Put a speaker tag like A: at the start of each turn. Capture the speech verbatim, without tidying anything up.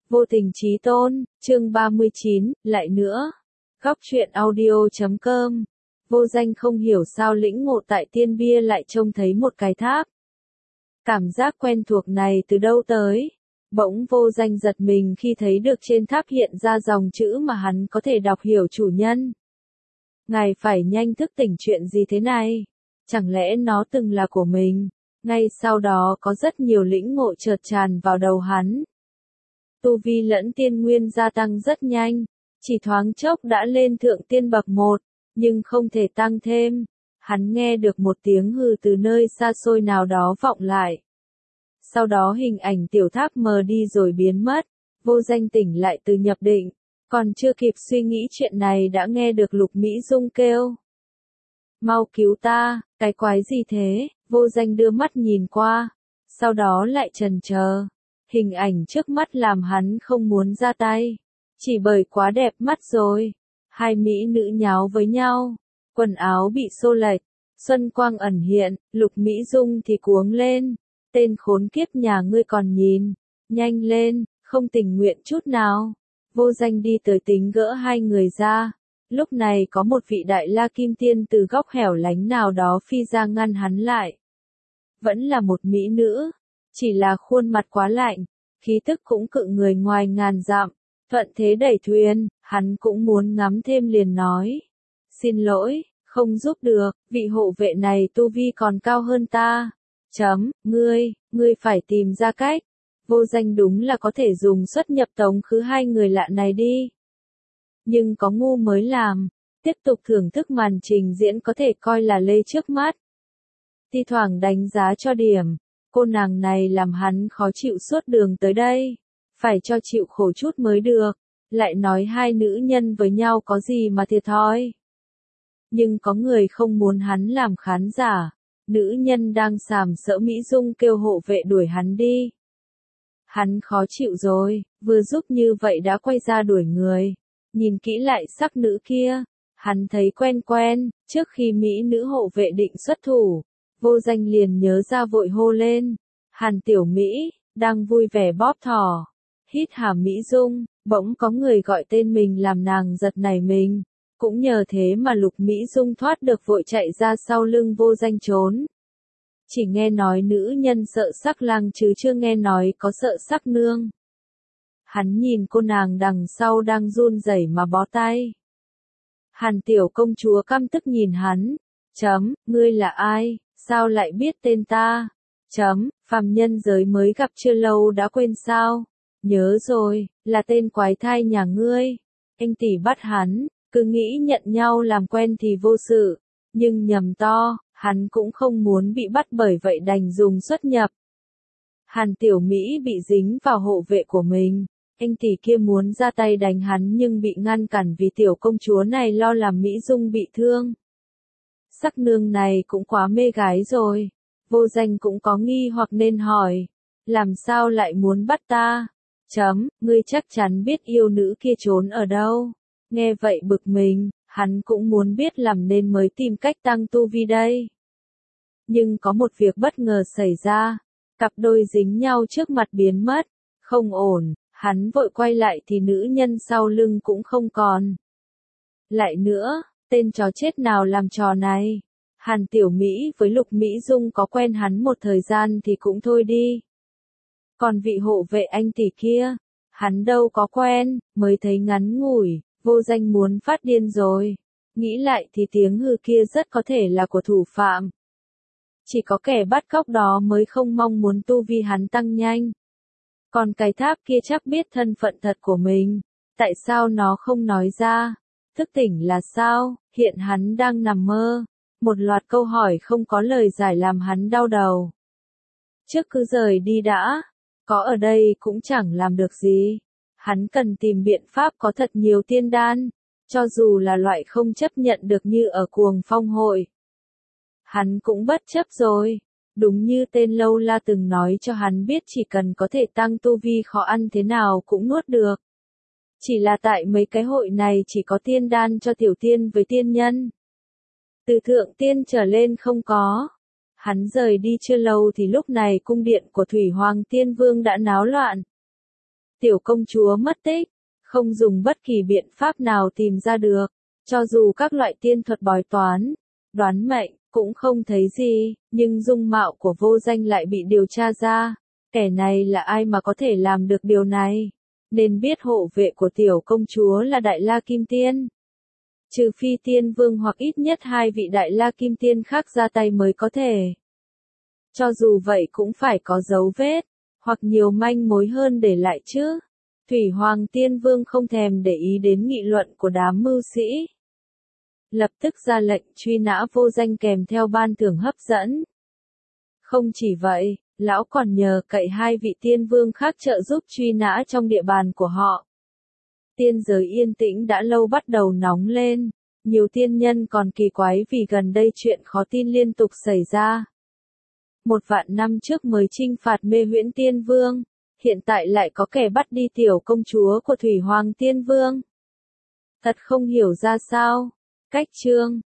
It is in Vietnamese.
A: Vô tình chí tôn, chương ba mươi chín, lại nữa. Góc truyện audio chấm com. Vô danh không hiểu sao lĩnh ngộ tại tiên bia lại trông thấy một cái tháp. Cảm giác quen thuộc này từ đâu tới? Bỗng vô danh giật mình khi thấy được trên tháp hiện ra dòng chữ mà hắn có thể đọc hiểu chủ nhân. Ngài phải nhanh thức tỉnh, chuyện gì thế này? Chẳng lẽ nó từng là của mình? Ngay sau đó có rất nhiều lĩnh ngộ chợt tràn vào đầu hắn. Tu vi lẫn tiên nguyên gia tăng rất nhanh, chỉ thoáng chốc đã lên thượng tiên bậc một, nhưng không thể tăng thêm. Hắn nghe được một tiếng hừ từ nơi xa xôi nào đó vọng lại. Sau đó hình ảnh tiểu tháp mờ đi rồi biến mất, vô danh tỉnh lại từ nhập định, còn chưa kịp suy nghĩ chuyện này đã nghe được Lục Mỹ Dung kêu. Mau cứu ta, cái quái gì thế? Vô danh đưa mắt nhìn qua, sau đó lại chần chờ. Hình ảnh trước mắt làm hắn không muốn ra tay, chỉ bởi quá đẹp mắt rồi. Hai mỹ nữ nháo với nhau, quần áo bị xô lệch, xuân quang ẩn hiện, Lục Mỹ Dung thì cuống lên. Tên khốn kiếp nhà ngươi còn nhìn, nhanh lên, không tình nguyện chút nào. Vô danh đi tới tính gỡ hai người ra. Lúc này có một vị đại la kim tiên từ góc hẻo lánh nào đó phi ra ngăn hắn lại. Vẫn là một mỹ nữ, chỉ là khuôn mặt quá lạnh, khí tức cũng cự người ngoài ngàn dặm. Thuận thế đẩy thuyền, hắn cũng muốn ngắm thêm liền nói. Xin lỗi, không giúp được, vị hộ vệ này tu vi còn cao hơn ta. Chấm, ngươi, ngươi phải tìm ra cách. Vô danh đúng là có thể dùng xuất nhập tống khứ hai người lạ này đi. Nhưng có ngu mới làm, tiếp tục thưởng thức màn trình diễn có thể coi là lê trước mắt. Thi thoảng đánh giá cho điểm, cô nàng này làm hắn khó chịu suốt đường tới đây, phải cho chịu khổ chút mới được, lại nói hai nữ nhân với nhau có gì mà thiệt thòi. Nhưng có người không muốn hắn làm khán giả, nữ nhân đang sàm sỡ Mỹ Dung kêu hộ vệ đuổi hắn đi. Hắn khó chịu rồi, vừa giúp như vậy đã quay ra đuổi người. Nhìn kỹ lại sắc nữ kia, hắn thấy quen quen, trước khi mỹ nữ hộ vệ định xuất thủ, vô danh liền nhớ ra vội hô lên. Hàn Tiểu Mỹ, đang vui vẻ bóp thỏ, hít hà Mỹ Dung, bỗng có người gọi tên mình làm nàng giật nảy mình. Cũng nhờ thế mà Lục Mỹ Dung thoát được vội chạy ra sau lưng vô danh trốn. Chỉ nghe nói nữ nhân sợ sắc lang chứ chưa nghe nói có sợ sắc nương. Hắn nhìn cô nàng đằng sau đang run rẩy mà bó tay. Hàn tiểu công chúa căm tức nhìn hắn. Chấm, ngươi là ai, sao lại biết tên ta? Chấm, phàm nhân giới mới gặp chưa lâu đã quên sao? Nhớ rồi, là tên quái thai nhà ngươi. Anh tỷ bắt hắn, cứ nghĩ nhận nhau làm quen thì vô sự. Nhưng nhầm to, hắn cũng không muốn bị bắt bởi vậy đành dùng xuất nhập. Hàn Tiểu Mỹ bị dính vào hộ vệ của mình. Anh tỷ kia muốn ra tay đánh hắn nhưng bị ngăn cản vì tiểu công chúa này lo làm Mỹ Dung bị thương. Sắc nương này cũng quá mê gái rồi. Vô danh cũng có nghi hoặc nên hỏi. Làm sao lại muốn bắt ta? Chấm, ngươi chắc chắn biết yêu nữ kia trốn ở đâu. Nghe vậy bực mình, hắn cũng muốn biết làm nên mới tìm cách tăng tu vi đây. Nhưng có một việc bất ngờ xảy ra. Cặp đôi dính nhau trước mặt biến mất. Không ổn. Hắn vội quay lại thì nữ nhân sau lưng cũng không còn. Lại nữa, tên chó chết nào làm trò này? Hàn Tiểu Mỹ với Lục Mỹ Dung có quen hắn một thời gian thì cũng thôi đi. Còn vị hộ vệ anh tỷ kia, hắn đâu có quen, mới thấy ngắn ngủi, vô danh muốn phát điên rồi. Nghĩ lại thì tiếng hừ kia rất có thể là của thủ phạm. Chỉ có kẻ bắt cóc đó mới không mong muốn tu vi hắn tăng nhanh. Còn cái tháp kia chắc biết thân phận thật của mình, tại sao nó không nói ra? Thức tỉnh là sao? Hiện hắn đang nằm mơ. Một loạt câu hỏi không có lời giải làm hắn đau đầu. Trước cứ rời đi đã, có ở đây cũng chẳng làm được gì. Hắn cần tìm biện pháp có thật nhiều tiên đan, cho dù là loại không chấp nhận được như ở Cuồng Phong hội. Hắn cũng bất chấp rồi. Đúng như tên Lâu La từng nói cho hắn biết chỉ cần có thể tăng tu vi khó ăn thế nào cũng nuốt được. Chỉ là tại mấy cái hội này chỉ có tiên đan cho tiểu tiên với tiên nhân. Từ thượng tiên trở lên không có. Hắn rời đi chưa lâu thì lúc này cung điện của Thủy Hoàng Tiên Vương đã náo loạn. Tiểu công chúa mất tích, không dùng bất kỳ biện pháp nào tìm ra được, cho dù các loại tiên thuật bói toán, đoán mệnh, cũng không thấy gì, nhưng dung mạo của Vô Danh lại bị điều tra ra. Kẻ này là ai mà có thể làm được điều này? Nên biết hộ vệ của tiểu công chúa là Đại La Kim Tiên. Trừ phi tiên vương hoặc ít nhất hai vị Đại La Kim Tiên khác ra tay mới có thể. Cho dù vậy cũng phải có dấu vết, hoặc nhiều manh mối hơn để lại chứ. Thủy Hoàng Tiên Vương không thèm để ý đến nghị luận của đám mưu sĩ. Lập tức ra lệnh truy nã Vô Danh kèm theo ban thưởng hấp dẫn. Không chỉ vậy, lão còn nhờ cậy hai vị tiên vương khác trợ giúp truy nã trong địa bàn của họ. Tiên giới yên tĩnh đã lâu bắt đầu nóng lên, nhiều tiên nhân còn kỳ quái vì gần đây chuyện khó tin liên tục xảy ra. Một vạn năm trước mới chinh phạt Mê Huyễn Tiên Vương, hiện tại lại có kẻ bắt đi tiểu công chúa của Thủy Hoàng Tiên Vương. Thật không hiểu ra sao. Cách chương